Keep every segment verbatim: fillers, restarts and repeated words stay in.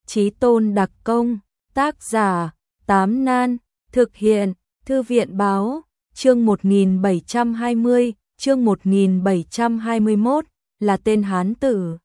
Chí tôn đặc công, tác giả, Tám Nan, thực hiện, Thư viện báo, chương một nghìn bảy trăm hai mươi, chương một nghìn bảy trăm hai mươi mốt, là tên Hán tử.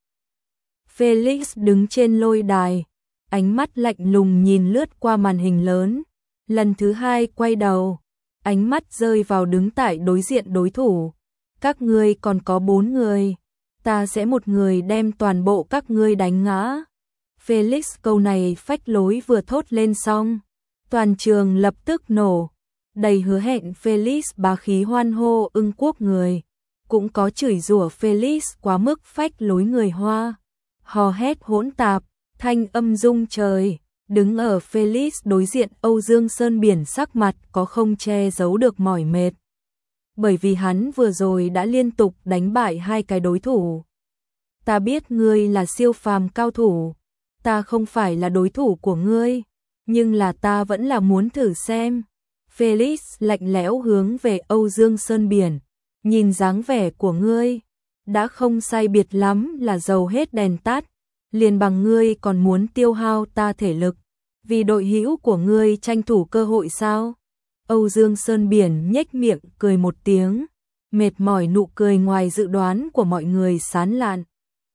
Felix đứng trên lôi đài, ánh mắt lạnh lùng nhìn lướt qua màn hình lớn, lần thứ hai quay đầu, ánh mắt rơi vào đứng tại đối diện đối thủ. Các ngươi còn có bốn người, ta sẽ một người đem toàn bộ các ngươi đánh ngã. Felix câu này phách lối vừa thốt lên xong, toàn trường lập tức nổ, đầy hứa hẹn Felix bá khí hoan hô ưng quốc người, cũng có chửi rủa Felix quá mức phách lối người Hoa, hò hét hỗn tạp, thanh âm rung trời. Đứng ở Felix đối diện Âu Dương Sơn Biển sắc mặt có không che giấu được mỏi mệt, bởi vì hắn vừa rồi đã liên tục đánh bại hai cái đối thủ. Ta biết ngươi là siêu phàm cao thủ, ta không phải là đối thủ của ngươi, nhưng là ta vẫn là muốn thử xem. Felix lạnh lẽo hướng về Âu Dương Sơn Biển, nhìn dáng vẻ của ngươi, đã không sai biệt lắm là dầu hết đèn tắt, liền bằng ngươi còn muốn tiêu hao ta thể lực, vì đội hữu của ngươi tranh thủ cơ hội sao? Âu Dương Sơn Biển nhếch miệng cười một tiếng, mệt mỏi nụ cười ngoài dự đoán của mọi người sán lạn.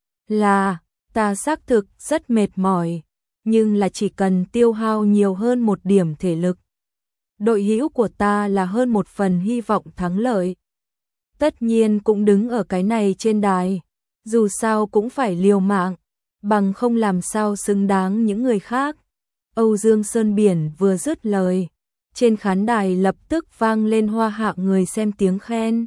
Là, ta xác thực rất mệt mỏi, nhưng là chỉ cần tiêu hao nhiều hơn một điểm thể lực, đội hữu của ta là hơn một phần hy vọng thắng lợi. Tất nhiên cũng đứng ở cái này trên đài, dù sao cũng phải liều mạng, bằng không làm sao xứng đáng những người khác. Âu Dương Sơn Biển vừa dứt lời, trên khán đài lập tức vang lên hoa hạ người xem tiếng khen.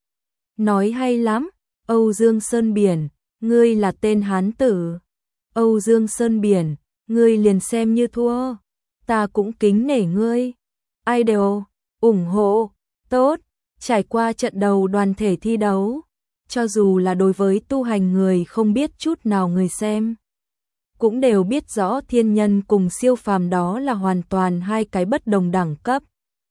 Nói hay lắm, Âu Dương Sơn Biển, ngươi là tên Hán tử. Âu Dương Sơn Biển, ngươi liền xem như thua, ta cũng kính nể ngươi. Idol, ủng hộ, tốt, trải qua trận đầu đoàn thể thi đấu, cho dù là đối với tu hành người không biết chút nào người xem, cũng đều biết rõ thiên nhân cùng siêu phàm đó là hoàn toàn hai cái bất đồng đẳng cấp,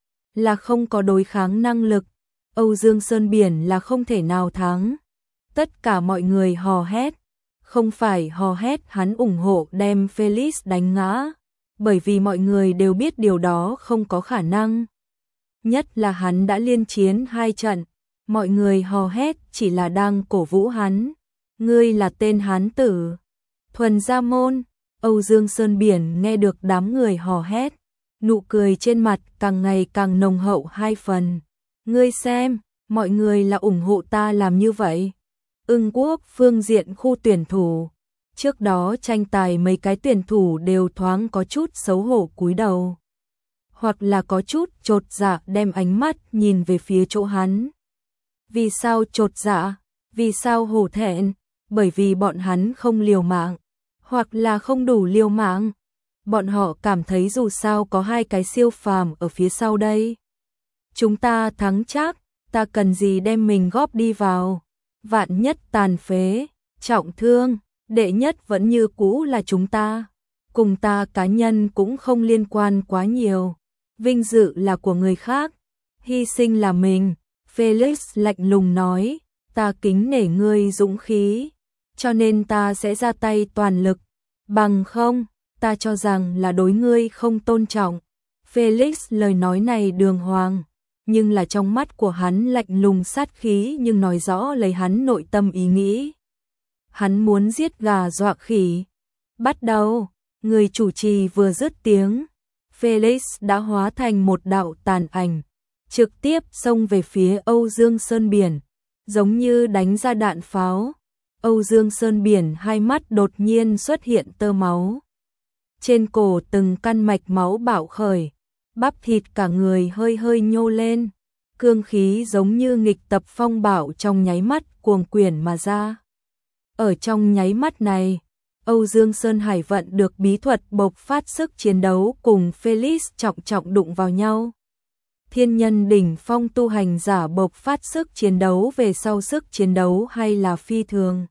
là không có đối kháng năng lực. Âu Dương Sơn Biển là không thể nào thắng. Tất cả mọi người hò hét, không phải hò hét hắn ủng hộ đem Felix đánh ngã, bởi vì mọi người đều biết điều đó không có khả năng. Nhất là hắn đã liên chiến hai trận, mọi người hò hét chỉ là đang cổ vũ hắn. Ngươi là tên Hán tử. Thuần Gia Môn. Âu Dương Sơn Biển nghe được đám người hò hét, nụ cười trên mặt càng ngày càng nồng hậu hai phần. Ngươi xem, mọi người là ủng hộ ta làm như vậy. Ưng quốc phương diện khu tuyển thủ, trước đó tranh tài mấy cái tuyển thủ đều thoáng có chút xấu hổ cúi đầu, hoặc là có chút chột dạ đem ánh mắt nhìn về phía chỗ hắn. Vì sao chột dạ? Vì sao hổ thẹn? Bởi vì bọn hắn không liều mạng, hoặc là không đủ liều mạng. Bọn họ cảm thấy dù sao có hai cái siêu phàm ở phía sau đây, chúng ta thắng chắc, ta cần gì đem mình góp đi vào. Vạn nhất tàn phế, trọng thương, đệ nhất vẫn như cũ là chúng ta. Cùng ta cá nhân cũng không liên quan quá nhiều. Vinh dự là của người khác, hy sinh là mình. Felix lạnh lùng nói, ta kính nể ngươi dũng khí, cho nên ta sẽ ra tay toàn lực. Bằng không, ta cho rằng là đối ngươi không tôn trọng. Felix lời nói này đường hoàng, nhưng là trong mắt của hắn lạnh lùng sát khí, nhưng nói rõ lấy hắn nội tâm ý nghĩ. Hắn muốn giết gà dọa khỉ. Bắt đầu, người chủ trì vừa dứt tiếng, Felix đã hóa thành một đạo tàn ảnh, trực tiếp xông về phía Âu Dương Sơn Biển, giống như đánh ra đạn pháo. Âu Dương Sơn Biển hai mắt đột nhiên xuất hiện tơ máu. Trên cổ từng căn mạch máu bạo khởi, bắp thịt cả người hơi hơi nhô lên, cương khí giống như nghịch tập phong bạo trong nháy mắt cuồng quyển mà ra. Ở trong nháy mắt này, Âu Dương Sơn Hải vận được bí thuật bộc phát sức chiến đấu cùng Felix trọng trọng đụng vào nhau. Thiên nhân đỉnh phong tu hành giả bộc phát sức chiến đấu về sau sức chiến đấu hay là phi thường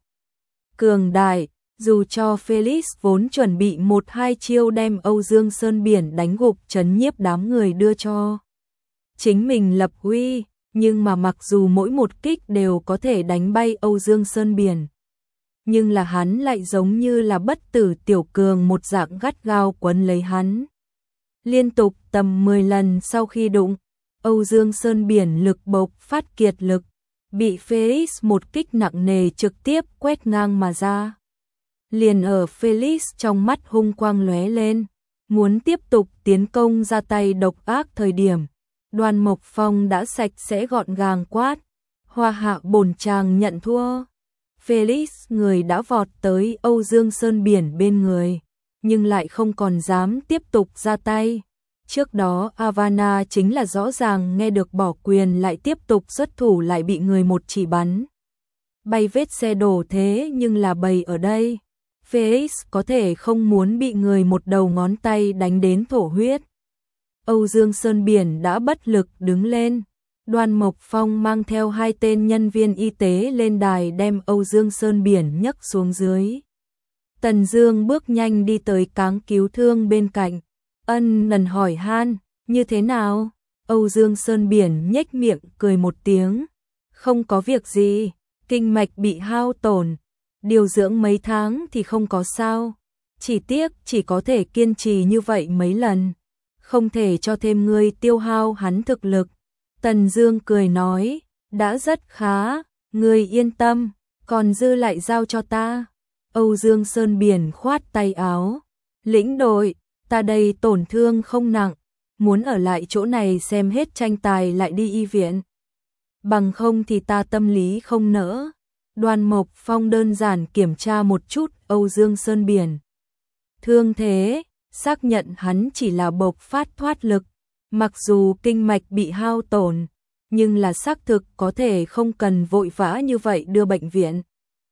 cường đại, dù cho Felix vốn chuẩn bị một hai chiêu đem Âu Dương Sơn Biển đánh gục trấn nhiếp đám người đưa cho chính mình lập uy, nhưng mà mặc dù mỗi một kích đều có thể đánh bay Âu Dương Sơn Biển, nhưng là hắn lại giống như là bất tử tiểu cường một dạng gắt gao quấn lấy hắn. Liên tục tầm mười lần sau khi đụng, Âu Dương Sơn Biển lực bộc phát kiệt lực, bị Felix một kích nặng nề trực tiếp quét ngang mà ra. Liền ở Felix trong mắt hung quang lóe lên, muốn tiếp tục tiến công ra tay độc ác thời điểm, Đoàn Mộc Phong đã sạch sẽ gọn gàng quát, Hoa Hạ bổn chàng nhận thua. Felix người đã vọt tới Âu Dương Sơn Biển bên người, nhưng lại không còn dám tiếp tục ra tay. Trước đó Havana chính là rõ ràng nghe được bỏ quyền lại tiếp tục xuất thủ lại bị người một chỉ bắn. Bay vết xe đổ thế nhưng là bầy ở đây. Felix có thể không muốn bị người một đầu ngón tay đánh đến thổ huyết. Âu Dương Sơn Biển đã bất lực đứng lên. Đoàn Mộc Phong mang theo hai tên nhân viên y tế lên đài đem Âu Dương Sơn Biển nhấc xuống dưới. Tần Dương bước nhanh đi tới cáng cứu thương bên cạnh. Ân Nần hỏi han, như thế nào? Âu Dương Sơn Biển nhếch miệng cười một tiếng. Không có việc gì, kinh mạch bị hao tổn. Điều dưỡng mấy tháng thì không có sao. Chỉ tiếc chỉ có thể kiên trì như vậy mấy lần. Không thể cho thêm ngươi tiêu hao hắn thực lực. Tần Dương cười nói, đã rất khá, ngươi yên tâm, còn dư lại giao cho ta. Âu Dương Sơn Biển khoát tay áo, lĩnh đội, ta đây tổn thương không nặng, muốn ở lại chỗ này xem hết tranh tài lại đi y viện. Bằng không thì ta tâm lý không nỡ. Đoàn Mộc Phong đơn giản kiểm tra một chút Âu Dương Sơn Biển. Thương thế, xác nhận hắn chỉ là bộc phát thoát lực. Mặc dù kinh mạch bị hao tổn, nhưng là xác thực có thể không cần vội vã như vậy đưa bệnh viện.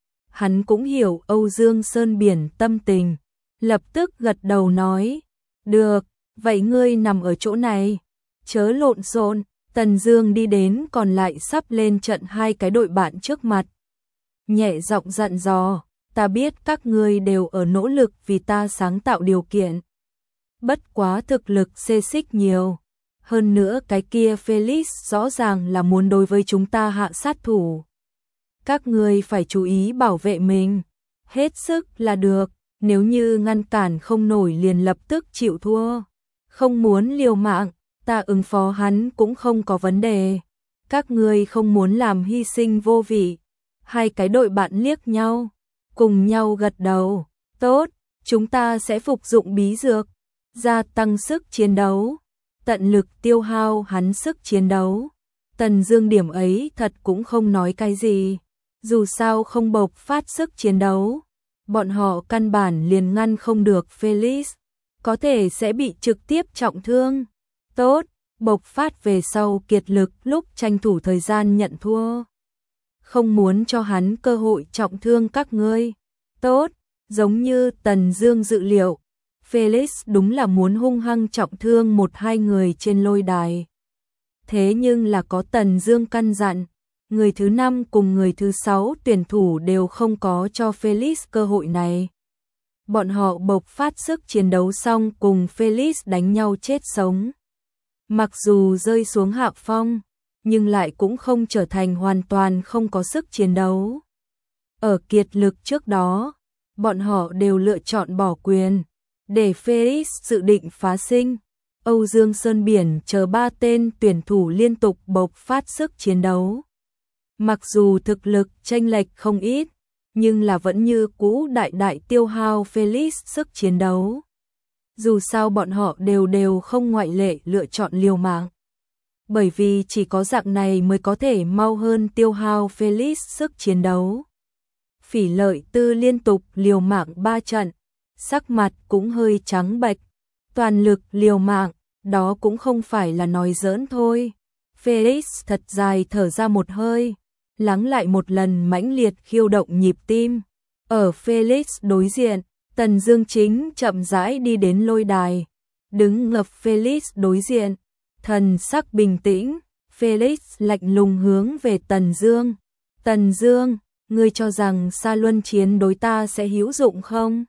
Hắn cũng hiểu Âu Dương Sơn Biển tâm tình, lập tức gật đầu nói, được, vậy ngươi nằm ở chỗ này, chớ lộn xộn. Tần Dương đi đến còn lại sắp lên trận hai cái đội bạn trước mặt. Nhẹ giọng dặn dò, ta biết các ngươi đều ở nỗ lực vì ta sáng tạo điều kiện. Bất quá thực lực xê xích nhiều. Hơn nữa cái kia Felix rõ ràng là muốn đối với chúng ta hạ sát thủ. Các ngươi phải chú ý bảo vệ mình. Hết sức là được, nếu như ngăn cản không nổi liền lập tức chịu thua. Không muốn liều mạng, ta ứng phó hắn cũng không có vấn đề. Các ngươi không muốn làm hy sinh vô vị. Hai cái đội bạn liếc nhau, cùng nhau gật đầu. Tốt, chúng ta sẽ phục dụng bí dược, gia tăng sức chiến đấu, tận lực tiêu hao hắn sức chiến đấu. Tần Dương điểm ấy thật cũng không nói cái gì. Dù sao không bộc phát sức chiến đấu, bọn họ căn bản liền ngăn không được Felix, có thể sẽ bị trực tiếp trọng thương. Tốt, bộc phát về sau kiệt lực lúc tranh thủ thời gian nhận thua. Không muốn cho hắn cơ hội trọng thương các ngươi. Tốt, giống như Tần Dương dự liệu, Felix đúng là muốn hung hăng trọng thương một hai người trên lôi đài. Thế nhưng là có Tần Dương căn dặn, người thứ năm cùng người thứ sáu tuyển thủ đều không có cho Felix cơ hội này. Bọn họ bộc phát sức chiến đấu xong cùng Felix đánh nhau chết sống. Mặc dù rơi xuống hạ phong, nhưng lại cũng không trở thành hoàn toàn không có sức chiến đấu. Ở kiệt lực trước đó, bọn họ đều lựa chọn bỏ quyền, để Felix dự định phá sinh. Âu Dương Sơn Biển chờ ba tên tuyển thủ liên tục bộc phát sức chiến đấu. Mặc dù thực lực chênh lệch không ít, nhưng là vẫn như cũ đại đại tiêu hao Felix sức chiến đấu. Dù sao bọn họ đều đều không ngoại lệ lựa chọn liều mạng. Bởi vì chỉ có dạng này mới có thể mau hơn tiêu hao Felix sức chiến đấu. Phỉ Lợi Tư liên tục liều mạng ba trận, sắc mặt cũng hơi trắng bệch. Toàn lực liều mạng, đó cũng không phải là nói giỡn thôi. Felix thật dài thở ra một hơi, lắng lại một lần mãnh liệt khiêu động nhịp tim. Ở Felix đối diện, Tần Dương chính chậm rãi đi đến lôi đài, đứng ngập Felix đối diện, thần sắc bình tĩnh. Felix lạnh lùng hướng về Tần Dương. Tần Dương, ngươi cho rằng Sa Luân chiến đối ta sẽ hữu dụng không?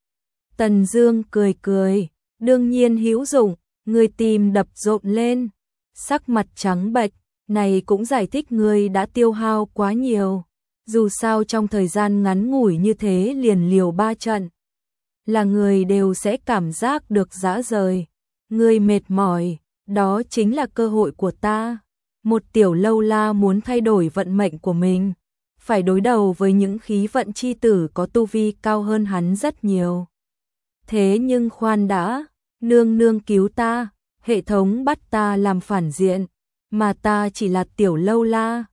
Tần Dương cười cười, đương nhiên hữu dụng, ngươi tim đập rộn lên, sắc mặt trắng bệch, này cũng giải thích ngươi đã tiêu hao quá nhiều. Dù sao trong thời gian ngắn ngủi như thế liền liều ba trận, là người đều sẽ cảm giác được rã rời. Người mệt mỏi, đó chính là cơ hội của ta. Một tiểu lâu la muốn thay đổi vận mệnh của mình, phải đối đầu với những khí vận chi tử có tu vi cao hơn hắn rất nhiều. Thế nhưng khoan đã, nương nương cứu ta, hệ thống bắt ta làm phản diện, mà ta chỉ là tiểu lâu la,